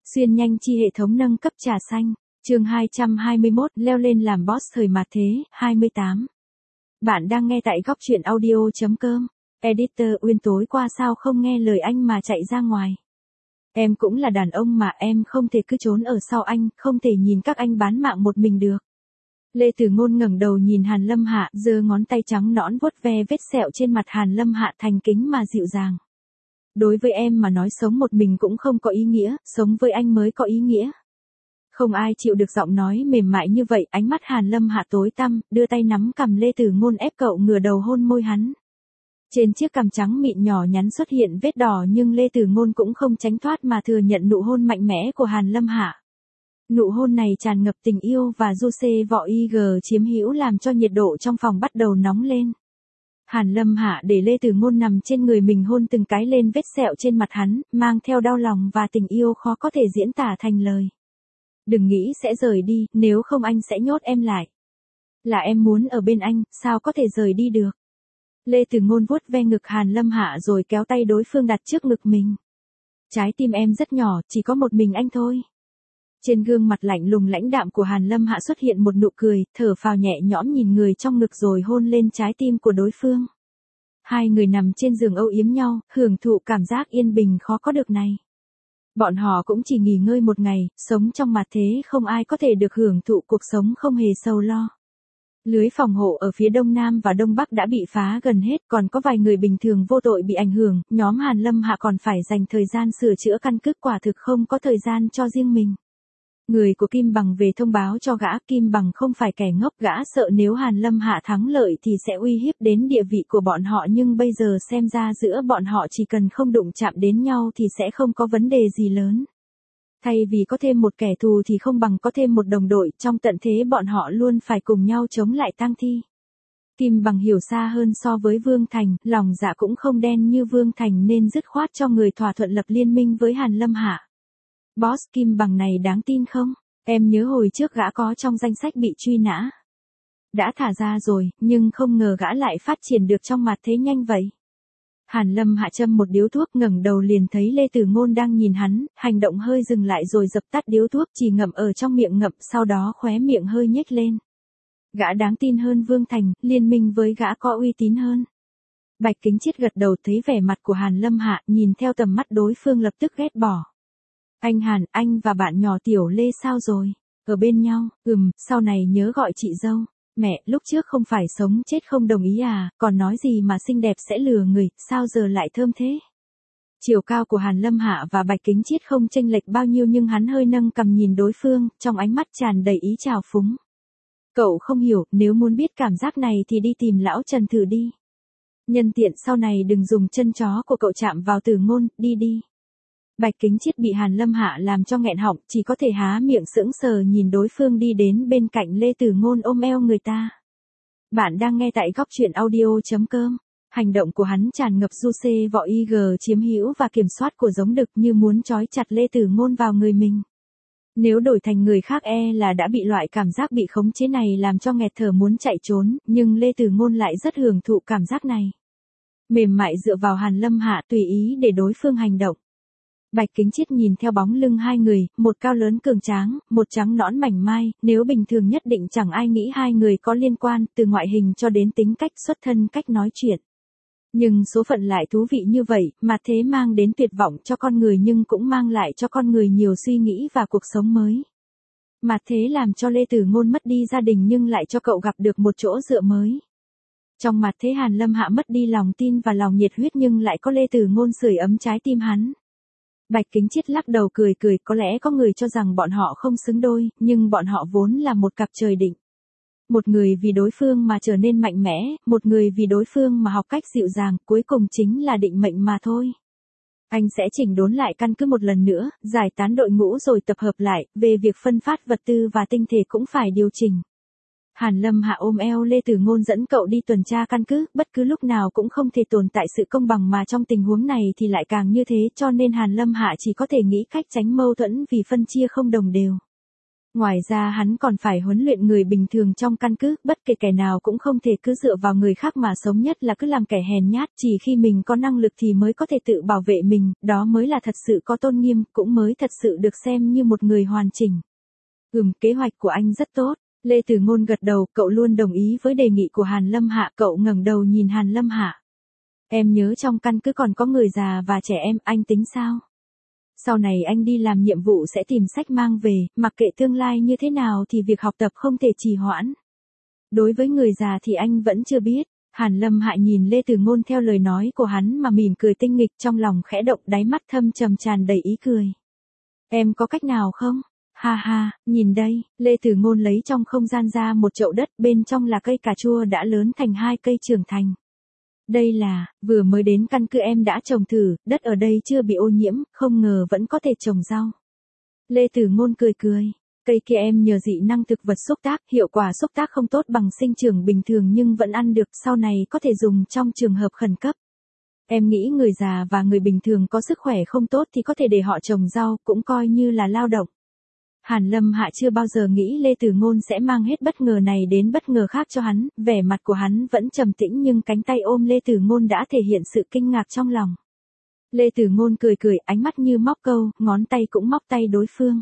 Xuyên nhanh chi hệ thống nâng cấp trà xanh, chương 221, leo lên làm boss thời mạt thế, 28. Bạn đang nghe tại góc truyện audio.com. Editor Uyên tối qua sao không nghe lời anh mà chạy ra ngoài. Em cũng là đàn ông mà em không thể cứ trốn ở sau anh, không thể nhìn các anh bán mạng một mình được. Lê Tử Ngôn ngẩng đầu nhìn Hàn Lâm Hạ, giơ ngón tay trắng nõn vuốt ve vết sẹo trên mặt Hàn Lâm Hạ thành kính mà dịu dàng. Đối với em mà nói sống một mình cũng không có ý nghĩa, sống với anh mới có ý nghĩa. Không ai chịu được giọng nói mềm mại như vậy, ánh mắt Hàn Lâm Hạ tối tăm, đưa tay nắm cằm Lê Tử Ngôn ép cậu ngửa đầu hôn môi hắn. Trên chiếc cằm trắng mịn nhỏ nhắn xuất hiện vết đỏ nhưng Lê Tử Ngôn cũng không tránh thoát mà thừa nhận nụ hôn mạnh mẽ của Hàn Lâm Hạ. Nụ hôn này tràn ngập tình yêu và du xê vọ IG chiếm hữu làm cho nhiệt độ trong phòng bắt đầu nóng lên. Hàn Lâm Hạ để Lê Tử Ngôn nằm trên người mình hôn từng cái lên vết sẹo trên mặt hắn, mang theo đau lòng và tình yêu khó có thể diễn tả thành lời. Đừng nghĩ sẽ rời đi, nếu không anh sẽ nhốt em lại. Là em muốn ở bên anh, sao có thể rời đi được. Lê Tử Ngôn vuốt ve ngực Hàn Lâm Hạ rồi kéo tay đối phương đặt trước ngực mình. Trái tim em rất nhỏ, chỉ có một mình anh thôi. Trên gương mặt lạnh lùng lãnh đạm của Hàn Lâm Hạ xuất hiện một nụ cười, thở phào nhẹ nhõm nhìn người trong ngực rồi hôn lên trái tim của đối phương. Hai người nằm trên giường âu yếm nhau, hưởng thụ cảm giác yên bình khó có được này. Bọn họ cũng chỉ nghỉ ngơi một ngày, sống trong mặt thế không ai có thể được hưởng thụ cuộc sống không hề sầu lo. Lưới phòng hộ ở phía đông nam và đông bắc đã bị phá gần hết, còn có vài người bình thường vô tội bị ảnh hưởng, nhóm Hàn Lâm Hạ còn phải dành thời gian sửa chữa căn cứ, quả thực không có thời gian cho riêng mình. Người của Kim Bằng về thông báo cho gã, Kim Bằng không phải kẻ ngốc, gã sợ nếu Hàn Lâm Hạ thắng lợi thì sẽ uy hiếp đến địa vị của bọn họ, nhưng bây giờ xem ra giữa bọn họ chỉ cần không đụng chạm đến nhau thì sẽ không có vấn đề gì lớn. Thay vì có thêm một kẻ thù thì không bằng có thêm một đồng đội, trong tận thế bọn họ luôn phải cùng nhau chống lại tang thi. Kim Bằng hiểu xa hơn so với Vương Thành, lòng dạ cũng không đen như Vương Thành nên dứt khoát cho người thỏa thuận lập liên minh với Hàn Lâm Hạ. Boss, Kim Bằng này đáng tin không? Em nhớ hồi trước gã có trong danh sách bị truy nã. Đã thả ra rồi, nhưng không ngờ gã lại phát triển được trong mặt thế nhanh vậy. Hàn Lâm Hạ châm một điếu thuốc, ngẩng đầu liền thấy Lê Tử Ngôn đang nhìn hắn, hành động hơi dừng lại rồi dập tắt điếu thuốc, chỉ ngậm ở trong miệng ngậm, sau đó khóe miệng hơi nhếch lên. Gã đáng tin hơn Vương Thành, liên minh với gã có uy tín hơn. Bạch Kính Chiết gật đầu, thấy vẻ mặt của Hàn Lâm Hạ, nhìn theo tầm mắt đối phương lập tức ghét bỏ. Anh Hàn, anh và bạn nhỏ Tiểu Lê sao rồi? Ở bên nhau, sau này nhớ gọi chị dâu. Mẹ, lúc trước không phải sống chết không đồng ý à, còn nói gì mà xinh đẹp sẽ lừa người, sao giờ lại thơm thế? Chiều cao của Hàn Lâm Hạ và Bạch Kính Chiết không chênh lệch bao nhiêu nhưng hắn hơi nâng cằm nhìn đối phương, trong ánh mắt tràn đầy ý trào phúng. Cậu không hiểu, nếu muốn biết cảm giác này thì đi tìm lão Trần thử đi. Nhân tiện sau này đừng dùng chân chó của cậu chạm vào Tử Ngôn, đi. Bạch Kính Chiết bị Hàn Lâm Hạ làm cho nghẹn họng, chỉ có thể há miệng sững sờ nhìn đối phương đi đến bên cạnh Lê Tử Ngôn ôm eo người ta. Bạn đang nghe tại góc truyện audio.com. Hành động của hắn tràn ngập du xê vọ IG chiếm hữu và kiểm soát của giống đực, như muốn trói chặt Lê Tử Ngôn vào người mình. Nếu đổi thành người khác là đã bị loại cảm giác bị khống chế này làm cho nghẹt thở muốn chạy trốn, nhưng Lê Tử Ngôn lại rất hưởng thụ cảm giác này. Mềm mại dựa vào Hàn Lâm Hạ tùy ý để đối phương hành động. Bạch Kính Chiết nhìn theo bóng lưng hai người, một cao lớn cường tráng, một trắng nõn mảnh mai, nếu bình thường nhất định chẳng ai nghĩ hai người có liên quan, từ ngoại hình cho đến tính cách xuất thân cách nói chuyện. Nhưng số phận lại thú vị như vậy, mà thế mang đến tuyệt vọng cho con người nhưng cũng mang lại cho con người nhiều suy nghĩ và cuộc sống mới. Mà thế làm cho Lê Tử Ngôn mất đi gia đình nhưng lại cho cậu gặp được một chỗ dựa mới. Trong mặt thế Hàn Lâm Hạ mất đi lòng tin và lòng nhiệt huyết nhưng lại có Lê Tử Ngôn sưởi ấm trái tim hắn. Bạch Kính Chiết lắc đầu cười, có lẽ có người cho rằng bọn họ không xứng đôi, nhưng bọn họ vốn là một cặp trời định. Một người vì đối phương mà trở nên mạnh mẽ, một người vì đối phương mà học cách dịu dàng, cuối cùng chính là định mệnh mà thôi. Anh sẽ chỉnh đốn lại căn cứ một lần nữa, giải tán đội ngũ rồi tập hợp lại, về việc phân phát vật tư và tinh thể cũng phải điều chỉnh. Hàn Lâm Hạ ôm eo Lê Tử Ngôn dẫn cậu đi tuần tra căn cứ, bất cứ lúc nào cũng không thể tồn tại sự công bằng mà trong tình huống này thì lại càng như thế, cho nên Hàn Lâm Hạ chỉ có thể nghĩ cách tránh mâu thuẫn vì phân chia không đồng đều. Ngoài ra hắn còn phải huấn luyện người bình thường trong căn cứ, bất kể kẻ nào cũng không thể cứ dựa vào người khác mà sống, nhất là cứ làm kẻ hèn nhát, chỉ khi mình có năng lực thì mới có thể tự bảo vệ mình, đó mới là thật sự có tôn nghiêm, cũng mới thật sự được xem như một người hoàn chỉnh. Kế hoạch của anh rất tốt. Lê Tử Ngôn gật đầu, cậu luôn đồng ý với đề nghị của Hàn Lâm Hạ, cậu ngẩng đầu nhìn Hàn Lâm Hạ. Em nhớ trong căn cứ còn có người già và trẻ em, anh tính sao? Sau này anh đi làm nhiệm vụ sẽ tìm sách mang về, mặc kệ tương lai như thế nào thì việc học tập không thể trì hoãn. Đối với người già thì anh vẫn chưa biết. Hàn Lâm Hạ nhìn Lê Tử Ngôn theo lời nói của hắn mà mỉm cười tinh nghịch, trong lòng khẽ động, đáy mắt thâm trầm tràn đầy ý cười. Em có cách nào không? Ha ha, nhìn đây, Lê Tử Ngôn lấy trong không gian ra một chậu đất, bên trong là cây cà chua đã lớn thành 2 cây trưởng thành. Đây là, vừa mới đến căn cứ em đã trồng thử, đất ở đây chưa bị ô nhiễm, không ngờ vẫn có thể trồng rau. Lê Tử Ngôn cười cười, cây kia em nhờ dị năng thực vật xúc tác, hiệu quả xúc tác không tốt bằng sinh trưởng bình thường nhưng vẫn ăn được, sau này có thể dùng trong trường hợp khẩn cấp. Em nghĩ người già và người bình thường có sức khỏe không tốt thì có thể để họ trồng rau, cũng coi như là lao động. Hàn Lâm Hạ chưa bao giờ nghĩ Lê Tử Ngôn sẽ mang hết bất ngờ này đến bất ngờ khác cho hắn, vẻ mặt của hắn vẫn trầm tĩnh nhưng cánh tay ôm Lê Tử Ngôn đã thể hiện sự kinh ngạc trong lòng. Lê Tử Ngôn cười cười, ánh mắt như móc câu, ngón tay cũng móc tay đối phương.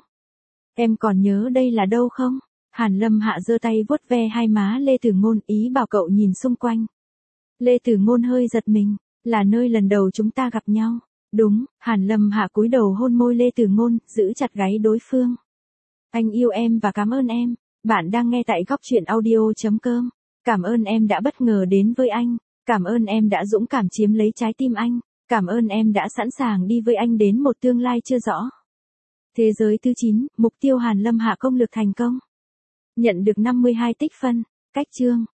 Em còn nhớ đây là đâu không? Hàn Lâm Hạ giơ tay vuốt ve hai má Lê Tử Ngôn, ý bảo cậu nhìn xung quanh. Lê Tử Ngôn hơi giật mình, là nơi lần đầu chúng ta gặp nhau. Đúng, Hàn Lâm Hạ cúi đầu hôn môi Lê Tử Ngôn, giữ chặt gáy đối phương. Anh yêu em và cảm ơn em. Bạn đang nghe tại góc truyện audio.com. Cảm ơn em đã bất ngờ đến với anh. Cảm ơn em đã dũng cảm chiếm lấy trái tim anh. Cảm ơn em đã sẵn sàng đi với anh đến một tương lai chưa rõ. Thế giới thứ 9, mục tiêu Hàn Lâm Hạ công lược thành công. Nhận được 52 tích phân. Cách chương.